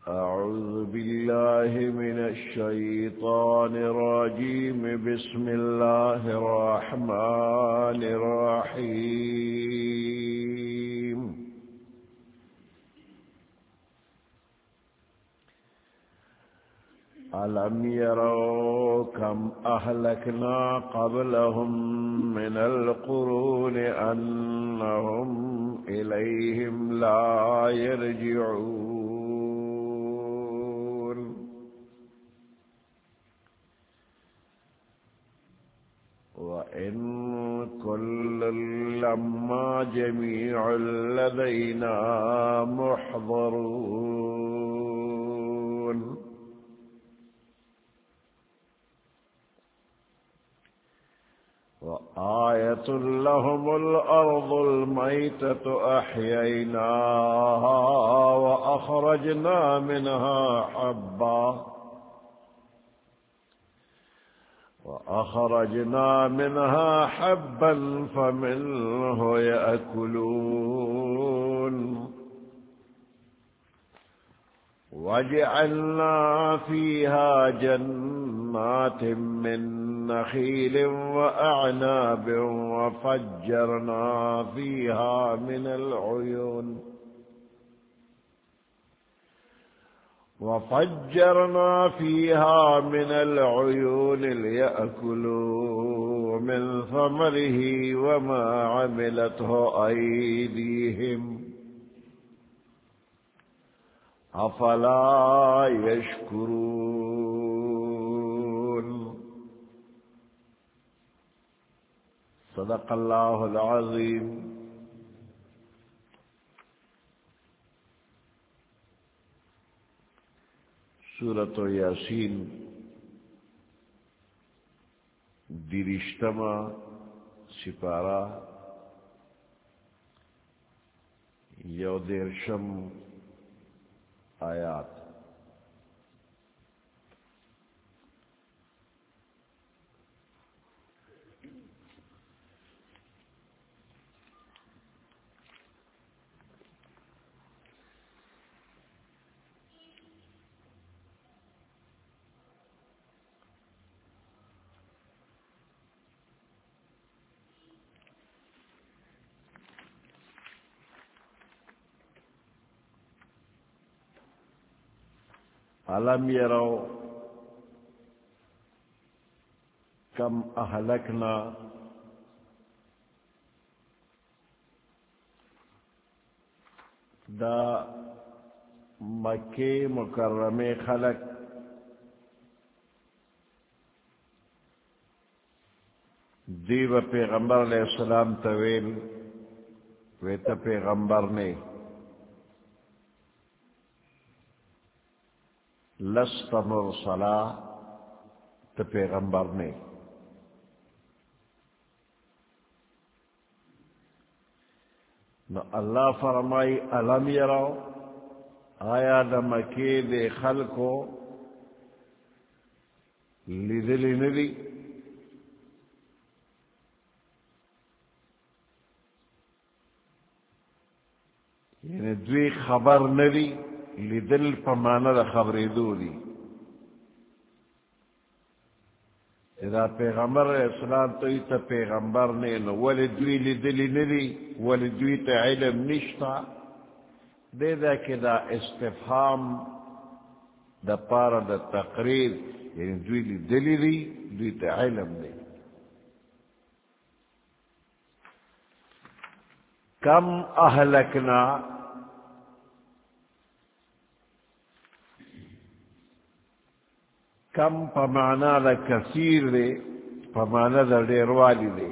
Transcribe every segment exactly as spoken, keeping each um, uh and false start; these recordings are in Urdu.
أعوذ بالله من الشيطان الرجيم. بسم الله الرحمن الرحيم. ألم يروا كم أهلكنا قبلهم من القرون أنهم إليهم لا يرجعون. وإن كل لما جميع لدينا محضرون. وآية لهم الأرض الميتة أحييناها وأخرجنا منها حبا وأخرجنا منها حبا فمنه يأكلون. وجعلنا فيها جنات من نخيل وأعناب وفجرنا فيها من العيون وفجرنا فيها من العيون ليأكلوا من ثمره وما عملته أيديهم أفلا يشكرون. صدق الله العظيم. سورة یاسین دیرشتما سپارہ یو دیرشم آیات. علم يروا كم أهلكنا دا مکے مکرمے خلق دیو پیغمبر علیہ السلام طویل ویتا پیغمبر نے لست مرسلا تو پیغمبر نے نو اللہ فرمائی علم یراو آیا دا مکی دے خلقو لیدلی ندی یعنی دوی خبر ندی لیدل پمانا دا خبری دو دی. اذا پیغمبر اسلام تو ایتا پیغمبر نینو ولی دوی لیدلی ندی ولی دوی تا علم نشتا دے دا کہ دا استفہام دا پارا دا تقریر یعنی دوی لیدلی دی دوی تا علم دی. کم اہلکنا کم پمانا دا کثیر دے پمانا دا دیر والی دے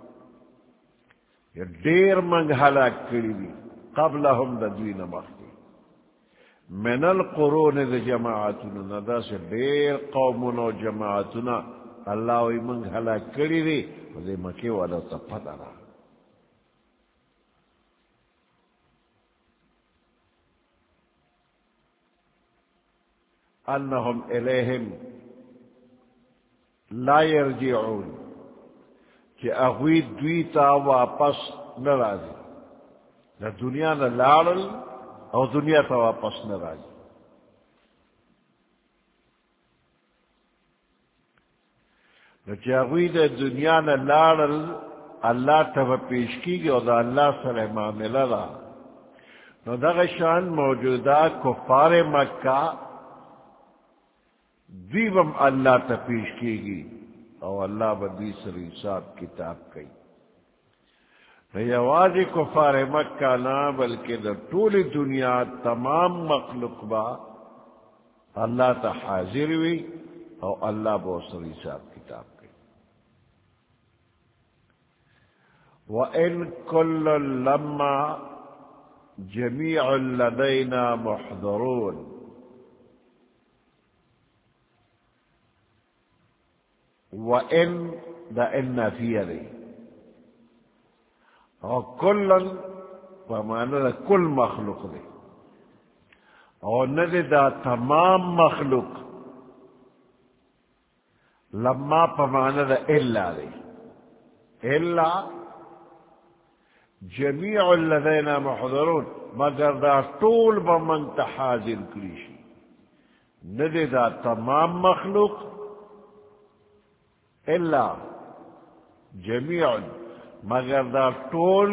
یا دیر منگ حلاک کری دی قبلهم دا دوی نمخ دی من القرون دا جماعتنا ندا سے دیر قومنا و جماعتنا اللہ وی منگ حلاک کری دی و دے مکی والا تا پتا رہا. انہم الیہم لا یرجعون کہ اغوی دوی تا واپس نرازی نہ دنیا نہ لارل اور دنیا تا واپس نرازی. نو چی اغوی دا دنیا نا لارل اللہ تب پیش کی گی اور دا اللہ سر معاملہ دا نو دا غشان موجودہ کفار مکہ دیوم اللہ تا پیش کی گی اور اللہ بدی سر حساب کتاب کئی یوازی کفار مکہ نا بلکہ دا طول دنیا تمام مخلوق با اللہ تا حاضر ہوئی اور اللہ بو سر حساب کتاب کئی وَإِن كُلٌّ لَمَّا جَمِيعٌ لَدَيْنَا مُحْضَرُونَ وَإِن دا إِنَّ فِيَ دِي اور کلن فمانا دا کل مخلوق دے اور ندے دا تمام مخلوق لما فمانا دا الا دے الا جمیع لدینا محضرون مگر دا طول بمن تحاضر کلیشی ندے دا تمام مخلوق الا جمیع مگر دا طول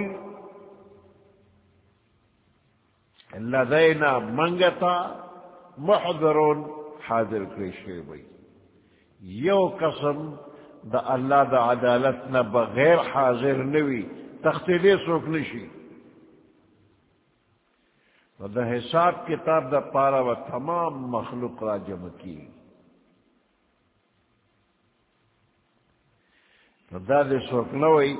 لدینا منگتا محضرون حاضر کلیشی بھئی یو قسم دا اللہ دا عدالتنا بغیر حاضر نوی تختیلے سوک نشی دا حساب کتاب دا پارا و تمام مخلوق را جمع کی دا دے سوک نوی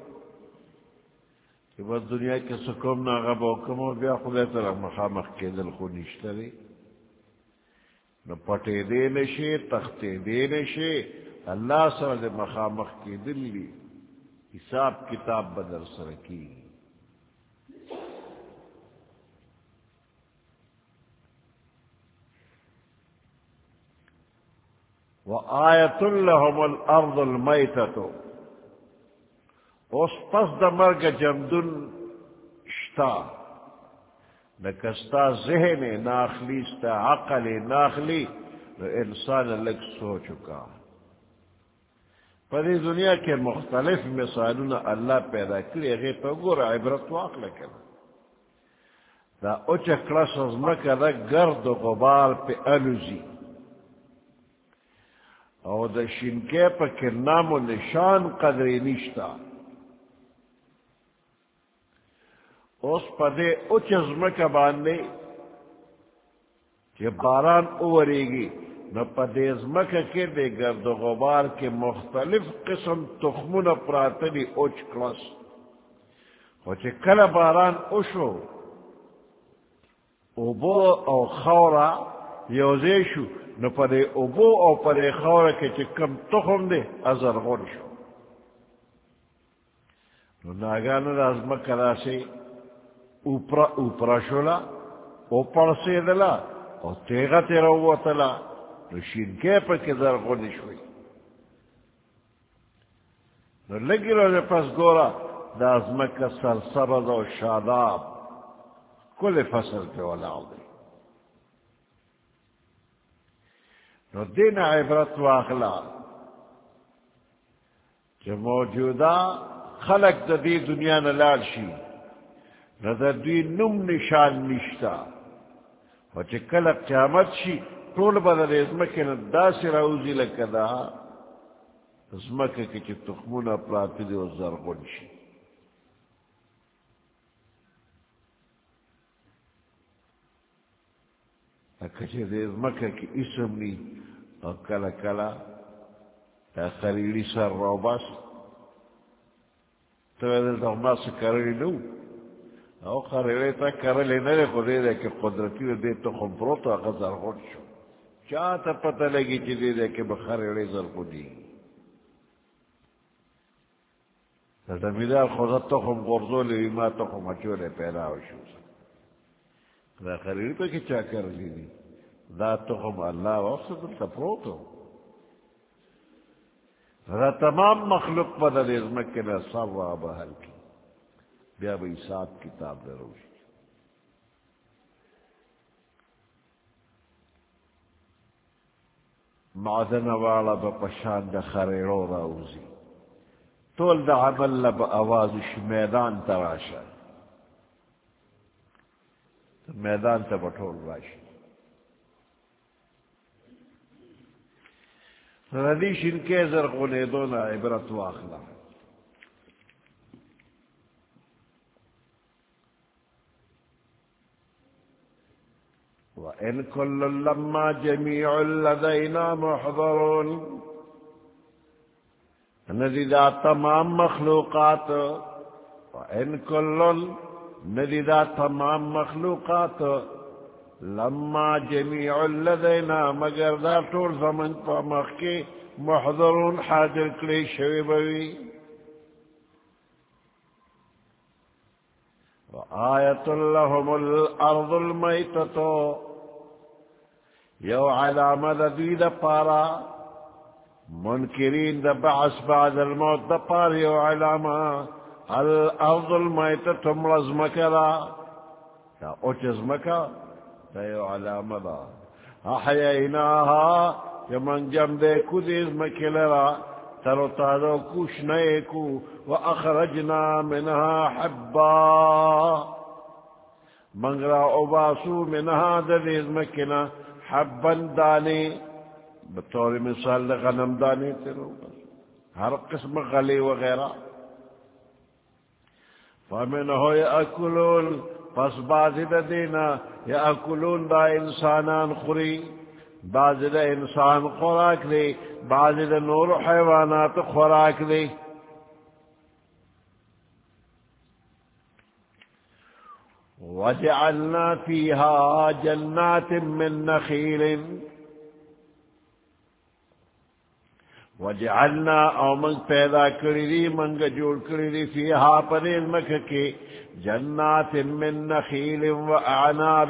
کہ بس دنیا کے سکوم ناغب حکم و بیا خودے تر مخامخ کے دل خو نشتری نو پٹے دے نشے تختے دے نشے اللہ سر دے مخامخ کے دل لی حساب کتاب بدر سر کی وَآیَةٌ لَهُمُ الْأَرْضُ الْمَيْتَةُ اس پس دا مرگ جمدن شتا نکستا ذہن ناخلی ستا عقل ناخلی نو انسان لگ سو چکا پدی دنیا کے مختلف مثالون اللہ پیدا کری اگے پا گور عبرت واقع لکن دا اچھا کلاس از مکہ دا گرد و غبار پہ الوزی او دا شنکے پا کرنام و نشان قدری نشتا اس پدے اچ ازمکہ باندے کہ باران اوورے گی نو پدے ازمکہ کے دے گرد و غبار کے مختلف قسم تخمون پراتلی اچ کلس وچے کل باران اوشو اوبو او خورا یوزیشو نو پدے اوبو او پدے خورا کے چکم تخم دے ازر غور شو نو ناگانا دا ازمکہ دا سے اوپرا اوپرا شولا اوپر سے دلا اور تیغا تیرا ہوا تلا نو شینکے پا کے در غنی شوئی نو لگی رو دے پس گورا دا ازمکہ سرسبز و شاداب کل فصل پہ ولاو دے نو دین عبرت واخلا کہ موجودہ خلق دا دی دنیا نلال شی نظر دوی نم نشان نشتا وچے کلق قیامت شی طول بدل ازمکہ ندا سی راوزی لکدا ازمکہ کچھ تخمون اپلاتی دے و زرغن شی اکچے دے ازمکہ کی اسم نی اور کلا کلا خریلی سر رو بس تو ایدل تو ما سے کرلی نو او خریلی تا کرلی نرے خودے دے کہ قدرتی دے تو خمپرو تو اگر زرغن شو چاہتا پتہ لگی چی دے دے کہ بخریلی زرغنی زمیدار خودت تو خم غرزو لی ما تو خم اچولے پیدا ہو شو دا خریلی پہ کی چاہ کرلی دی دا تو خم اللہ وقت دلتا پروتو دا تمام مخلوق پا دا دیزمک کے نا سب وابا حل کی بیا با حساب کتاب دے روش معدن والا با پشان دا خریرو راوزی طول دا عمل لب آوازش میدان تراشا میدان تا بطول راشا ردیش ان کے زرغنے دونا عبرت واخلا وَإِن كُلٌّ لَمَّا جَمِيعٌ لَدَيْنَا مُحْضَرُونَ ندی دا تمام مخلوقات وَإِن كُلٌّ ندی دا تمام مخلوقات لما جميع لدينا مگر دا طول زمن پا مخی محضرون حاضر کلی شوی بوی وآیت لهم الارض المیتتو یو علامہ دا دوی دا پارا منکرین دا بعث بعد الموت دا پار یو علامہ الارض المیتتو مرز مکرا یا اوچز مکا دا یو علامہ دا احییناها یمن جم دے کدیز مکلرا ترو تازو کوش نئے کو واخرجنا منها حبا منگرا اوباسو منها دلیز مکنا حبا دانے بطور مثال غنم دانے تیرو ہر قسم غلی وغیرہ فمنه یأکلون پس بعضی دا دینا یأکلون دا انسانان خوری بعضی دا انسان خوراک دے بعضی دا نور حیوانات خوراک دے وجعلنا فيها جنات من نخيل وجعلنا او من پیدا کری منگ جوڑ کری فيها پنیل مکہ جنات من نخيل واعناب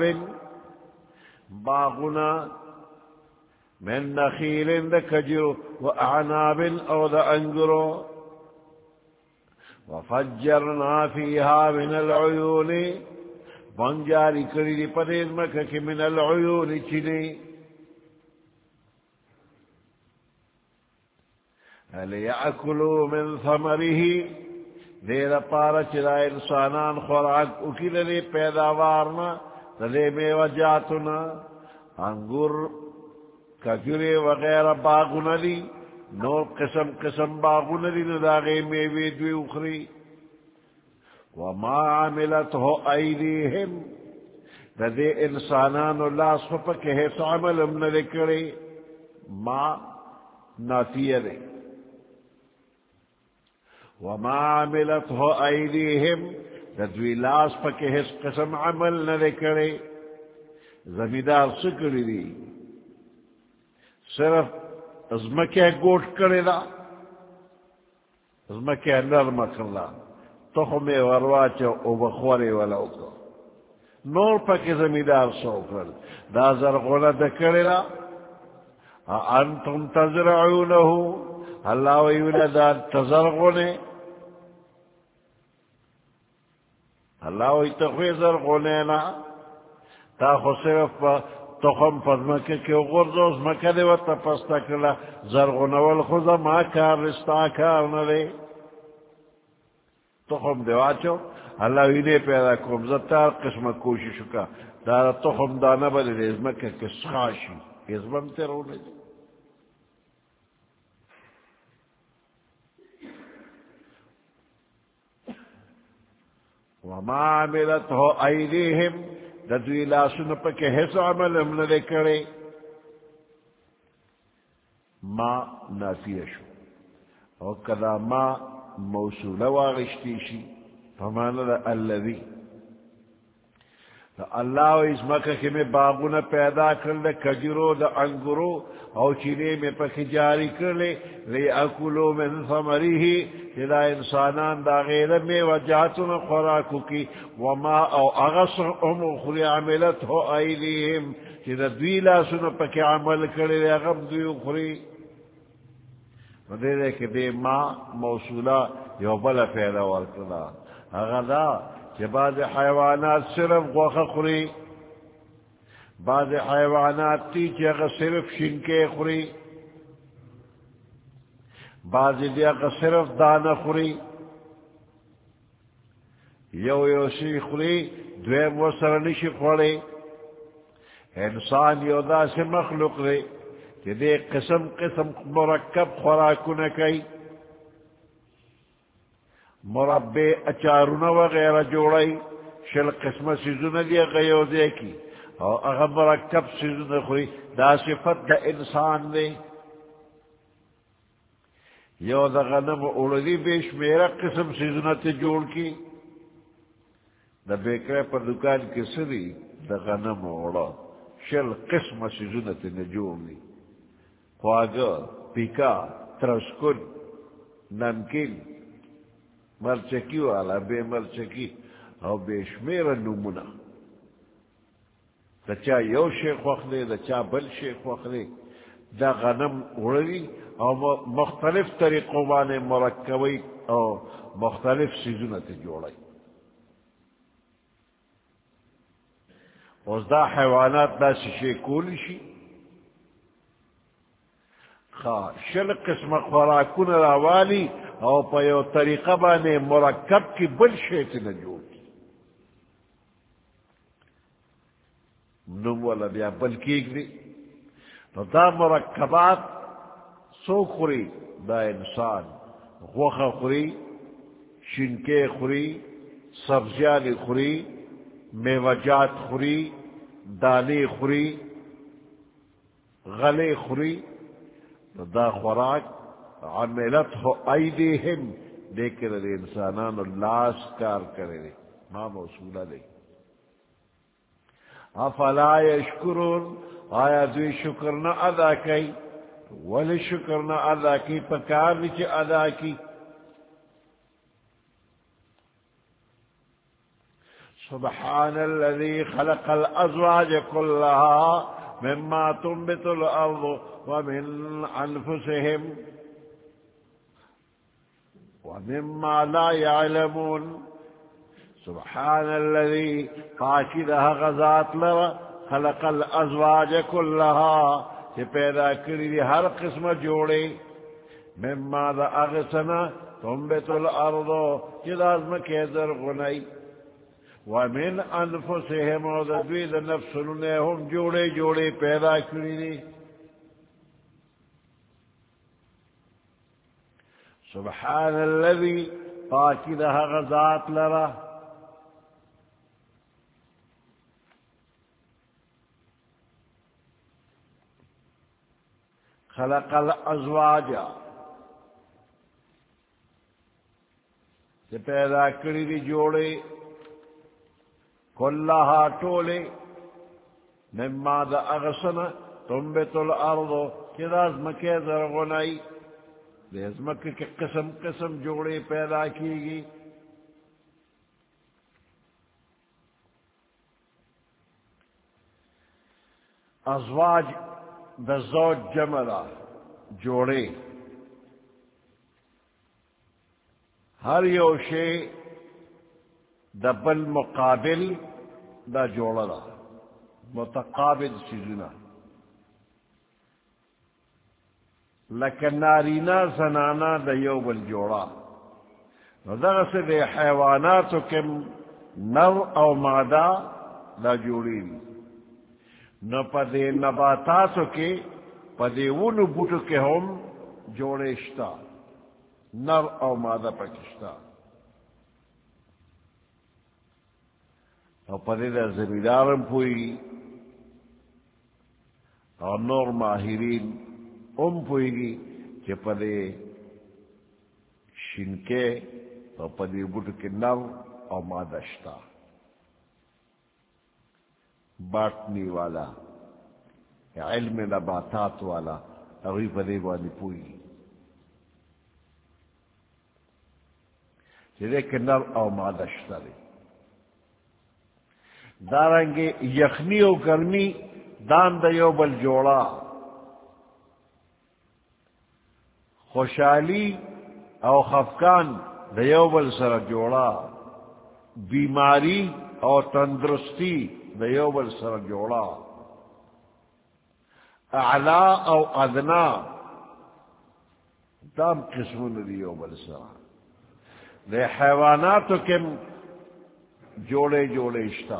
باغنا من نخيل دا کجرو واعناب او دا انگرو وفجرنا فيها من العيون بنجاری کری دی پنیل مکہ من العيون چلی لِيَأْكُلُوا مِن ثَمَرِهِ دیر پارا چلا انسانان خوراک اکی لے پیداوارنا لے میوہ جاتنا انگور کجرے وغیرہ باغنا لی نور قسم قسم باغنا لی نداغے میوے دوی اخری وما عملته ایدیہم لدے انسانان اللہ سپک حیث عملم نلکڑے ما نافیہ دے وما عملته ایدیہم لدوی لاس پک حیث قسم عمل نلکڑے زمیدار سکڑی دی صرف ازمکہ گوٹ کرے دا ازمکہ نرم کرلا تخم ورواچا او بخوری ولو کو نور پک زمیدار سو کر دا زرغونہ دکرے دا انتم تزرعونہو اللہ ویولا دا تزرغونے اللہ وی تخوی زرغونے تا خو صرف تخم فضمکہ کی غرزوز مکہ دے و تپستا کلا زرغونے والخوزا ما کار رستا کار نلے تخم دیواچو اللہ وینے پیدا کم زتار قسم کوششو کا دارا تخم دانا بلے ازمکہ کس خاشی ازمم تیرونے دے وما عملته ایدیہم ددوی لاسن پکے حس عملم ندے کرے ما نافیشو او کدا ما موصولہ واغشتیشی فمانا دا اللذی اللہ و اس مکہ کے میں باغونا پیدا کر لے کجرو دا انگرو او چینے میں پکی جاری کر لے لے اکلو من ثمریہی جدا انسانان دا غیر میں وجاتنا خوراکو کی وما او اغسر ام اخری عملت ہو ایلیہم جدا دویلا سن پکی عمل کر لے اغم دوی اخری دے دے کہ دے ما موصولہ یو بلا پیدا ورکلا اغدا کہ بعض حیوانات صرف غوخ خوری بعض حیوانات تی چی اگر صرف شنکے خوری بعضی بیا کا صرف دانہ خوری یو یو شی خوری دویم و سرنشی خوری انسان یو دا سے مخلوق دے کہ دے قسم قسم مرکب خوراکو نکئی مربع اچارون وغیرہ جوڑائی شل قسم سیزون دی غیو دے کی اور اگر مرکب سیزون خوری دا صفت دا انسان دے یو دا غنم اولدی بیش میرا قسم سیزونت جوڑ کی دا بیکرے پر دکان کی سری دا غنم اولا شل قسم سیزونت نجوڑ لی خواگا پیکا ترسکن نمکن مرچکی والا بے مرچکی او بے شمیر نمونا دا چا یو شیخ وقت دے دا چا بل شیخ وقت دے دا غنم اڑی او مختلف طریقوں بانے مرکبی او مختلف سیزونت جوڑی اوز دا حیوانات دا سشے کولی شی خواہ شل قسم خوراکون راوالی او پیو طریقہ بانے مرکب کی بل شیط نجوڑ کی نم والا بیا بل کیگ دی تو دا مرکبات سو خوری دا انسان غوخ خوری شنکے خوری سبزیان خوری میوجات خوری دانے خوری غلے خوری دا خوراک عملت ہو ایدیہم دیکھ رہے انسانان لاس کار کرے رہے ماں موصولہ دے افلا یشکرون آیا دوی شکر نہ ادا کی ولی شکر نہ ادا کی پکار بھی چی ادا کی سبحان الذي خلق الازواج كلها مما تنبت الارض ومن انفسهم ومما لا يعلمون سبحان الذي قاكدها غزات لرا خلق الازواج كلها کہ پیدا کری دی ہر قسم جوڑے مما دا اغسنا تنبت الارض کہ لازم کے در غنائی ومن انفسهم و دا دوی دا نفسننے ہم جوڑے جوڑے پیدا کری دی سبحان الذي قاكدها غزات لرا خلق الازواج سے پیدا کری دی جوڑے کلہا ٹولے مما دا اغسنا تنبت الارض کہ دا ازمکے درغنائی دے ازمکے کے قسم قسم جوڑے پیدا کی گی ازواج دا زوج جملہ جوڑے ہر یوشے دا بل مقابل دا جوڑا متقابل سیزنا لیکن نارینا زنانا دا یو بل جوڑا دا سے دے حیواناتو کم نر او مادہ دا جوڑی نہ پدے نباتاتو کے پدے ون بوٹو کے ہم جوڑیشتا نر او مادہ پکشتا اور پدے دا زمیدارم پوئی اور نور ماہرین ام پوئی گی کہ پدے شنکے اور پدے بوٹو کے نر او مادہ شتا باٹنی والا علم نباتات والا اگی پدے والی پوئی جدے کہ نر او مادہ شتا دے دارنگے یخنی و گرمی دان دیو بل جوڑا خوشحالی او خفقان دیو بل سر جوڑا بیماری او تندرستی دیو بل سر جوڑا اعلا او ادنا دام قسمون دیو بلسا دے حیواناتو کم جوڑے جوڑے اشتا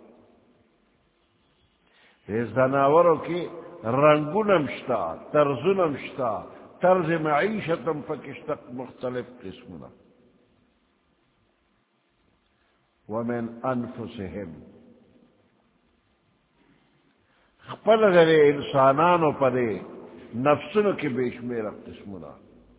دے زناورو کی رنگونم شتا طرزونم شتا طرز معیشتم پکشتا مختلف قسمنا ومن انفسهم خپل غرے انسانانو پدے نفسنو کی بیشمیر قسمنا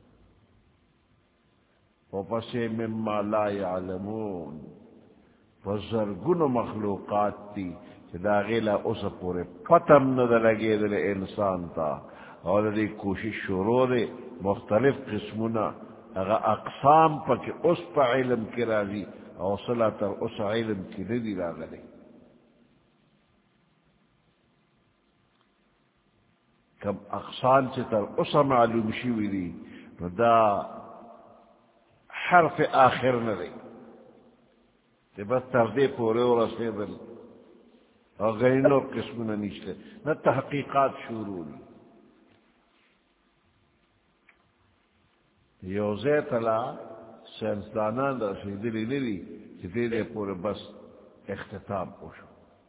وپسے مما لا يعلمون وزرگن مخلوقات تی دا غیلا اس پورے پتم نہ لگے دل انسان تا اور دی کوشش شروع دے مختلف قسمنا اگا اقسام پا کہ اس پا علم کی راضی اور صلاح تر اس علم کی ندی راغلے کم اقسام سے تر اس معلوم شوی دی دا حرف آخر نہ دے تے بس تردے پورے اور اسے دل اور غینو قسم نہ نیچتے نہ تحقیقات شروع دی یوزے تلا سینسدانان دا سیدلی ندی کہ دے دے پورے بس اختتام پوشو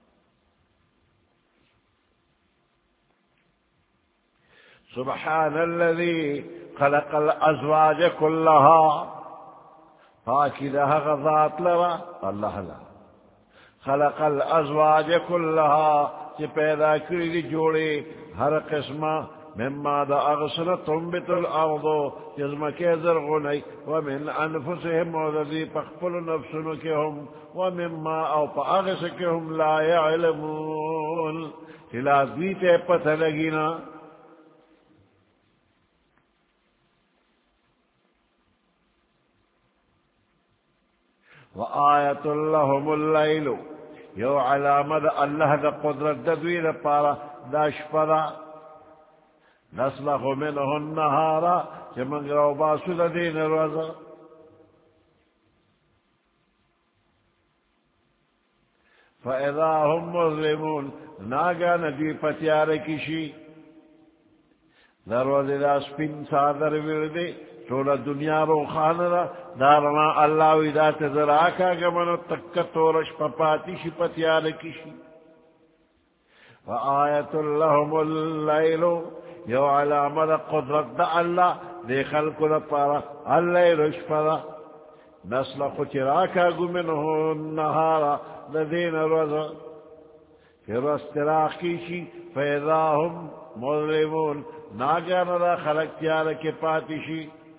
سبحان الذي خلق الازواج كلها پاکی دا غذات لرا اللہ لا خلق الازواج كلها چی پیدا کری دی جوڑے ہر قسمہ مما دا اغسل تنبت الارض جزم کے زرغنی ومن انفسهم وذی پخپل نفسن کے ہم ومما او پا اغس کے ہم لا يعلمون تلا دیتے پتہ لگینا وآیت لهم اللیل یو علامت اللہ دا قدرت دوی پارا دا شپدا نسلخ منه النهار چه من رو باسو دا دین روزا فاذا هم مظلمون ناگا ندی پتیار کشی در روزی دا سپین سادر وردی تولا دنیا رو خانرا دارنا اللہ ویدا تذراکا گمنو تک تورش پپاتی شی پتیار کشی وآیت لهم اللیل یو علامت قدرت دا اللہ دے خلق دا پارا اللیل اشپدا نسل خچراکا گمنو النهارا دا دین روزا پھر استراق کیشی فیضا هم مظلمون ناگانا دا خلق تیار کے پاتشی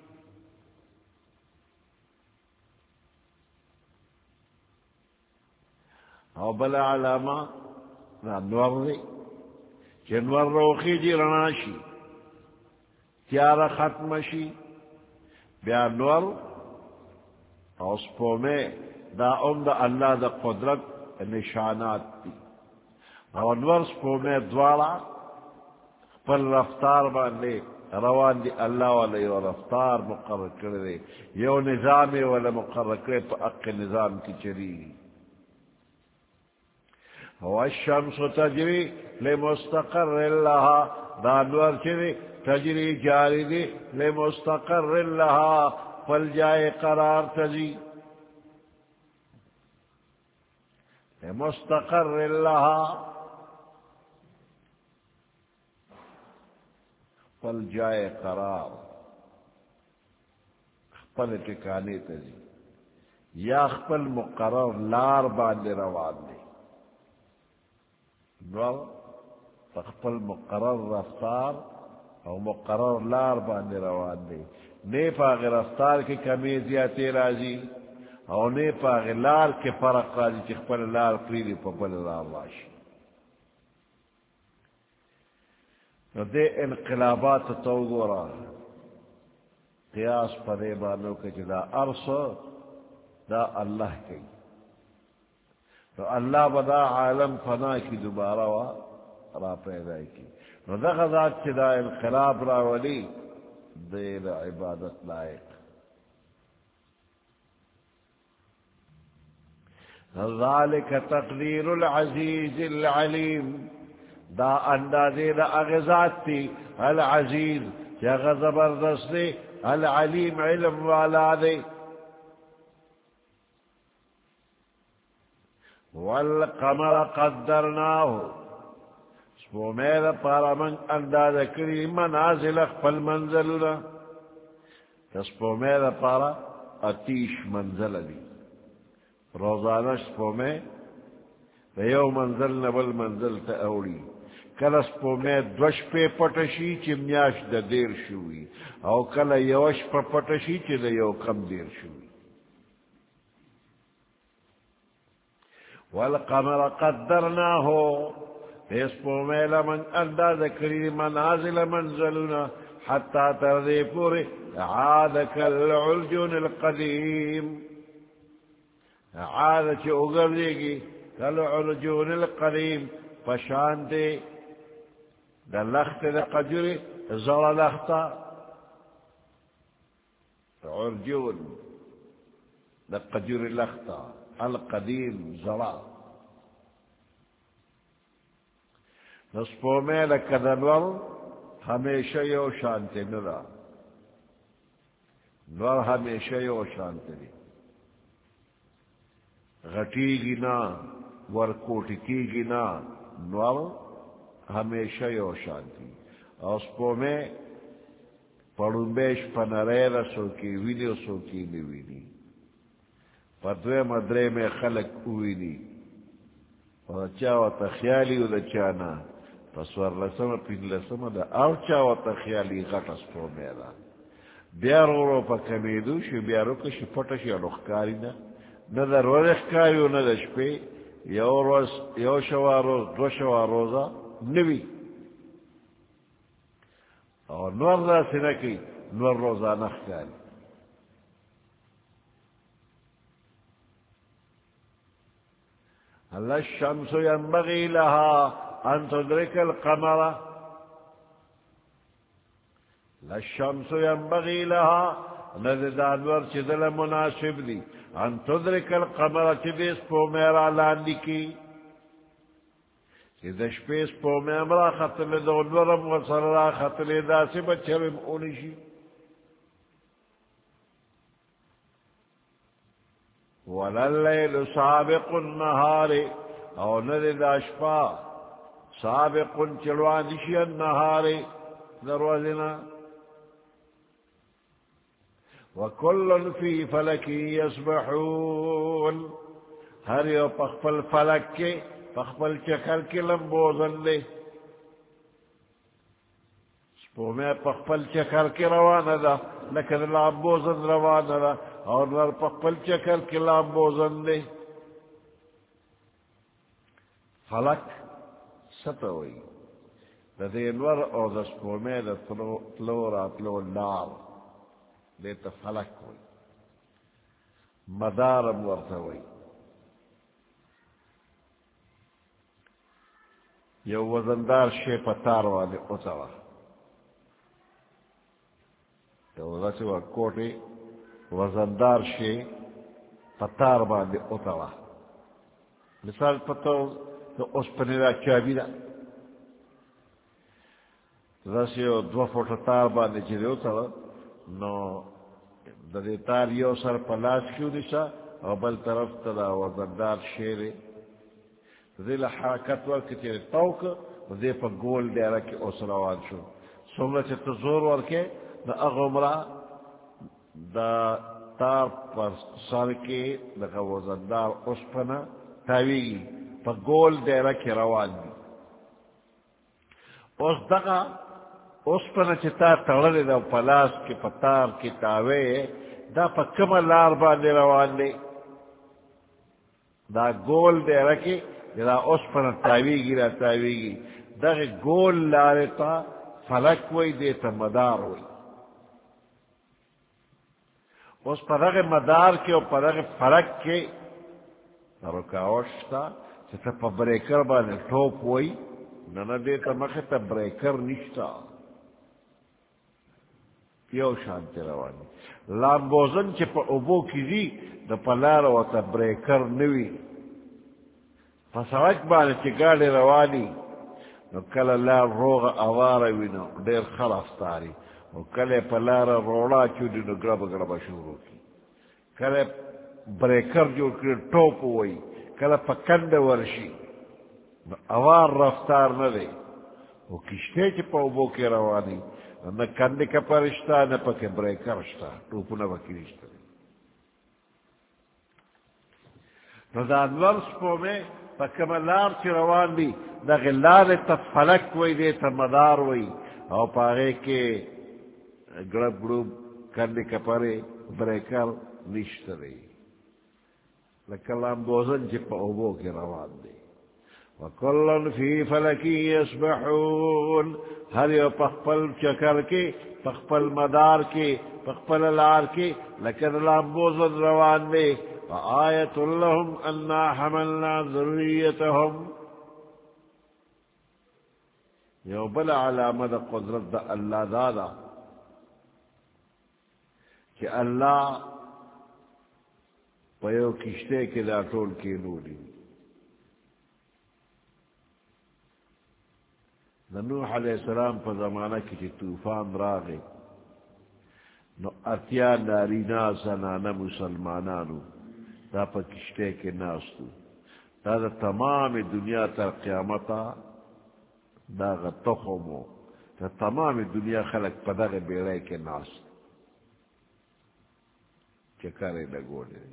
او بلا علامہ نور دی چنور روخی جی رناشی تیارا ختم شی بیا نور او سپو میں دا ام دا اللہ دا قدرت نشانات دی او نور سپو میں دوارا پل رفتار باندے روان دی اللہ والا یو رفتار مقرر کردے یو نظامی والا مقرر کردے پا اق نظام کی چری والشمس تجری لمستقر لها دانور چری تجری جاری دی لمستقر لها پل جائے قرار تجی لمستقر لها پل جائے قرار پل ٹکانے تجی یا پل مقرر لار باندے روان دی نور تخپل مقرر رفتار او مقرر لار باندے روان دے نے پاغ رفتار کی کمی زیادی رازی او نے پاغ لار کے فرق رازی چی خپل لار پریدی پا بل لار راشی نو دے انقلابات تو گورا قیاس پا دے بانو کہ دا عرص دا اللہ کی تو اللہ بدا عالم فنا کی دوبارہ وا را پیدا کی نو دا غذات چی دا انقلاب را ولی دیر عبادت لائق ذالک تقدیر العزیز العلیم دا اندازے دا اغذات تی العزیز چی اغا زبردست دی العلیم علم والا دے والقمر قدرناہ سپو میرا پارا من انداز کری منازل اخفل منزلنا سپو میرا پارا اتیش منزل دی روزانہ سپو میں یو منزل نبل منزل تا اوڑی کل سپو میں دوش پہ پٹشی چی میاش دا دیر شوی او کل یوش پہ پٹشی چی دا یو کم دیر شوی والقمر قدرناہو سپو میں لمن انداز کری منازل منزلنا حتی تردی پوری عاد کالعرجون القدیم عاد چی اگر دے گی کالعرجون القدیم پشان دے دا لخت دا قجر زر لختا عرجون دا قجر لختا القدیم زرا نصفو میں لکدنور ہمیشہ یو شانتے نرا نور ہمیشہ یو شانتے دی غٹی گی نا ورکوٹی کی گی نا نور ہمیشہ یو شانتی اسپو میں پڑنبیش پنرے رسو کی وینی سو کی نوینی پدوے مدرے میں خلق ہوئی اور چاو تخیالی و دا چانا پسور لسم پین لسم دا او چاو تخیالی غٹ اسپو میرا بیارو رو پا کمیدو شو بیارو کشی پتشی الوخکاری نا نا دا روز اخکاری و نا دا شپی یو روز یو شوا روز دو شوا روزا نوی اور نور دا سنکی نور روزا نخکاری اللہ الشمس ينبغي لها ان تدرك القمر الشمس ينبغي لها نزد انور چدل مناسب دی ان تدرك القمر چدیس پو میرا لاندی کی چدش پیس پو میرا خطل دو انورم وصر را خطل دا سی بچرم اونشی ولللیل سابق النهار او ندد اشپا سابق چلوانشی النهار دروازنا وكل في فلك يسبحون ہر یو پخپل فلک کے پخپل چکر کے لمبوزن لے سپو میں پخپل چکر کے روانہ دا لیکن لامبوزن روانہ دا اور نر پخپل چکر کے لامبوزن لے فلک ستوئی دا دینور اور دا سپو میں دا تلو راتلو نار دیتا فلک ہوئی مدارم ورتوئی یو وزندار شے پتار والے اتوا یو وزندار کوٹے وزندار شے پتار والے اتوا مثال پتو تو اس پنیرا چابی دا رسی یو دو فوٹ تار والے چلے اتوا نو دے تار یو سر پلاس کیوں نشا اور بل طرف تدا وزندار شیرے دے لحرکت ورکی تیرے توک دے پا گول دے رکی اس روان شو سمرا چے تزور ورکے دا اغمرا دا تار پر سر کے دا وزندار اس پنا تاویگی پا گول دے رکی روان دی اس دقا اس پنا چے تار تغلی دا پلاس کے پتار کی تاوے دا پا کم لار باندے روان دی دا گول دے رکی دا اس پر تاویگی را تاویگی دا گول لارتا فلک وی دیتا مدار وی اس پر دا مدار کے اور پر دا فلک کے رکاوشتا چتا پا بریکر بانے ٹوپ وی ننا دیتا مختا بریکر نشتا یو شانتی روانی لامبوزن چی پا ابو کی دی دا پلار و تا بریکر نوی فسوک بانے چی گاڑی روانی نو کل اللہ روغ اوارا وینو دیر خلاف تاری او کلے پلارا روڑا چودی نو گرب گرب شروع کی کلے بریکر جو کر ٹوپ ہوئی کلے پکند ورشی اوار رفتار نہ دے وہ کشتے چی پا اوبو کے روانی نہ کندی کا پرشتا نہ پکے بریکر شتا ٹوپ نہ بکی رشتا دے نو دا انور سپو میں پکملار چی روان دی دا غلار تا فلک وی دے تا مدار وی او پاگے کے گڑب گڑب کندی کا پرے بریکر نشتا دے لکلام بوزن چی پا اوبو کے روان دے وَكُلٌّ فِي فَلَكٍ يَسْبَحُونَ ہر یو پخپل چکر کے پخپل مدار کے پخپل لار کے لکن لامبوزن روان دے وَآيَةٌ لَهُمْ أَنَّا حَمَلْنَا ذُرِّيَّتَهُمْ یو بلا علامت قدرت دا اللہ دادا کہ اللہ پیو کشتے کے دا ٹول کے نوری نوح علیہ السلام پا زمانہ کی چی طوفان راغے نو اتیا نارینا زنانا مسلمانانو دا پا کشتے کے ناستو دا دا تمام دنیا تر قیامتا دا غا تخمو دا تمام دنیا خلق پا دا غا بیرے کے ناست چکارے لگو لے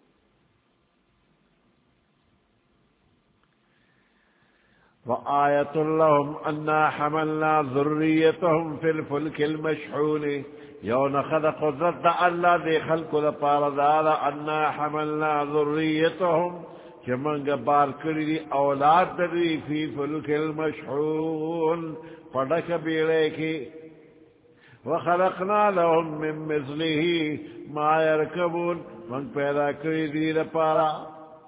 وآية لهم أنا حملنا ذريتهم في الفلك المشحون يوم خذ قدرت الله ذي خلق لپاره دادا أنا حملنا ذريتهم كمن قبار كري أولاد دري في فلك المشحون فدك بيريكي وخلقنا لهم من مثله ما يركبون من پیدا كري دي لپاره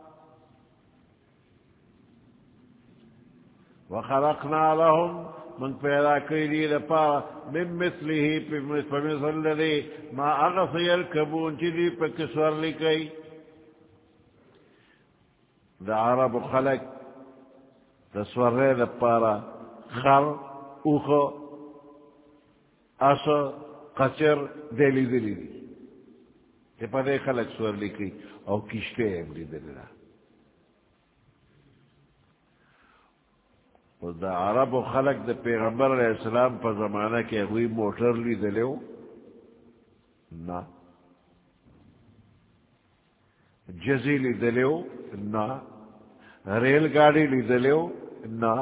وخلقنا لهم من پیدا کری لپا من مثله فمثل لدی ما اغفی الکبون چلی پا کسور لکی دا عرب خلق تسور لپارا خر اوخو اسو قچر دلی دلی دی کہ پا دے خلق سور لکی او کشتے امری دلی دا عرب و خلق دا پیغمبر علیہ السلام پا زمانہ کے ہوئی موٹر لی دلیو نا جزی لی دلیو نا ریل گاڑی لی دلیو نا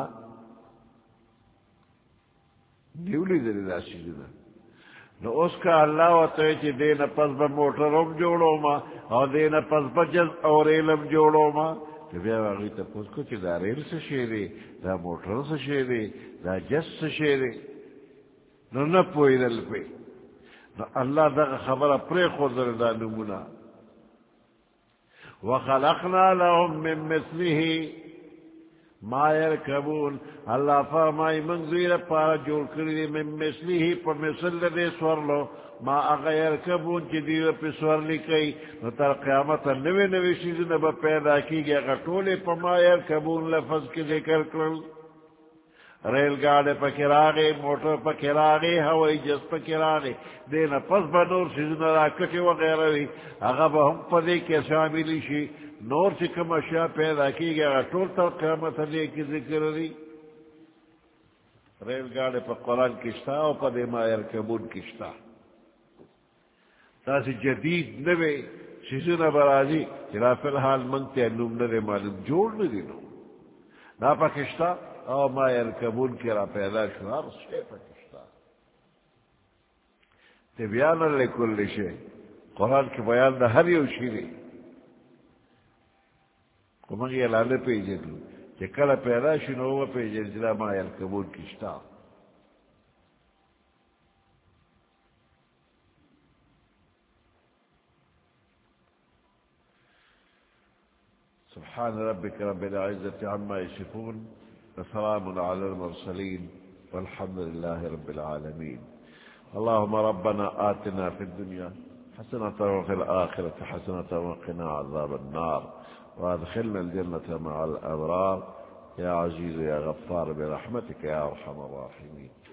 نیو لی دلی دا سیدنا نو اس کا اللہ و توی چی دینا پس با موٹرم جوڑو ما اور دینا پس با جز اور ریلم جوڑو ما تو بیا واقعی تا پوچھ کو چی دا ریل سے شیرے دا موٹر سے شیرے دا جس سے شیرے نو نپوئی دل پہ نو اللہ دا خبر پری خود دا نمونا وخلقنا لهم من مثله ما يركبون اللہ فرمائی منزیر پارا جوڑ کردی من مثله پا مثل دے سورلو ما اغیر کبون چی دیو پی سور لکی نو تر قیامت نوی نوی شیز نبا پیدا کی گیا اگر طولی پا ما ایر کبون لفظ کی ذکر کرل ریل گاڑی پا کراغی موٹر پا کراغی ہوائی جس پا کراغی دینا پس با نور شیز نراکتی وغیروی اگر با ہم پا دے کے شاملی شی نور چی کم اشیاء پیدا کی گیا اگر طول تر قیامت لے کی ذکر دی ریل گاڑی پا قرآن کشتا او پا دے ما ایر کبون کشتا تاسی جدید نوے سیزن برازی چلا فی الحال منگتے انوم ندے معلوم جوڑ ندی نو نا پاکشتا او ما یرکبون کی را پیدا شنار سے پاکشتا تبیانا لکل شے قرآن کی بیان دا ہر یو شیرے کمانگی الانے پیجن کہ کل پیدا شنو پیجن جلا ما یرکبون کشتا سبحان ربك رب العزة عما يصفون وسلام على المرسلين والحمد لله رب العالمين اللهم ربنا آتنا في الدنيا حسنة وفي الآخرة حسنة وقنا عذاب النار وادخلنا الجنة مع الأبرار يا عزيز يا غفار برحمتك يا أرحم الراحمين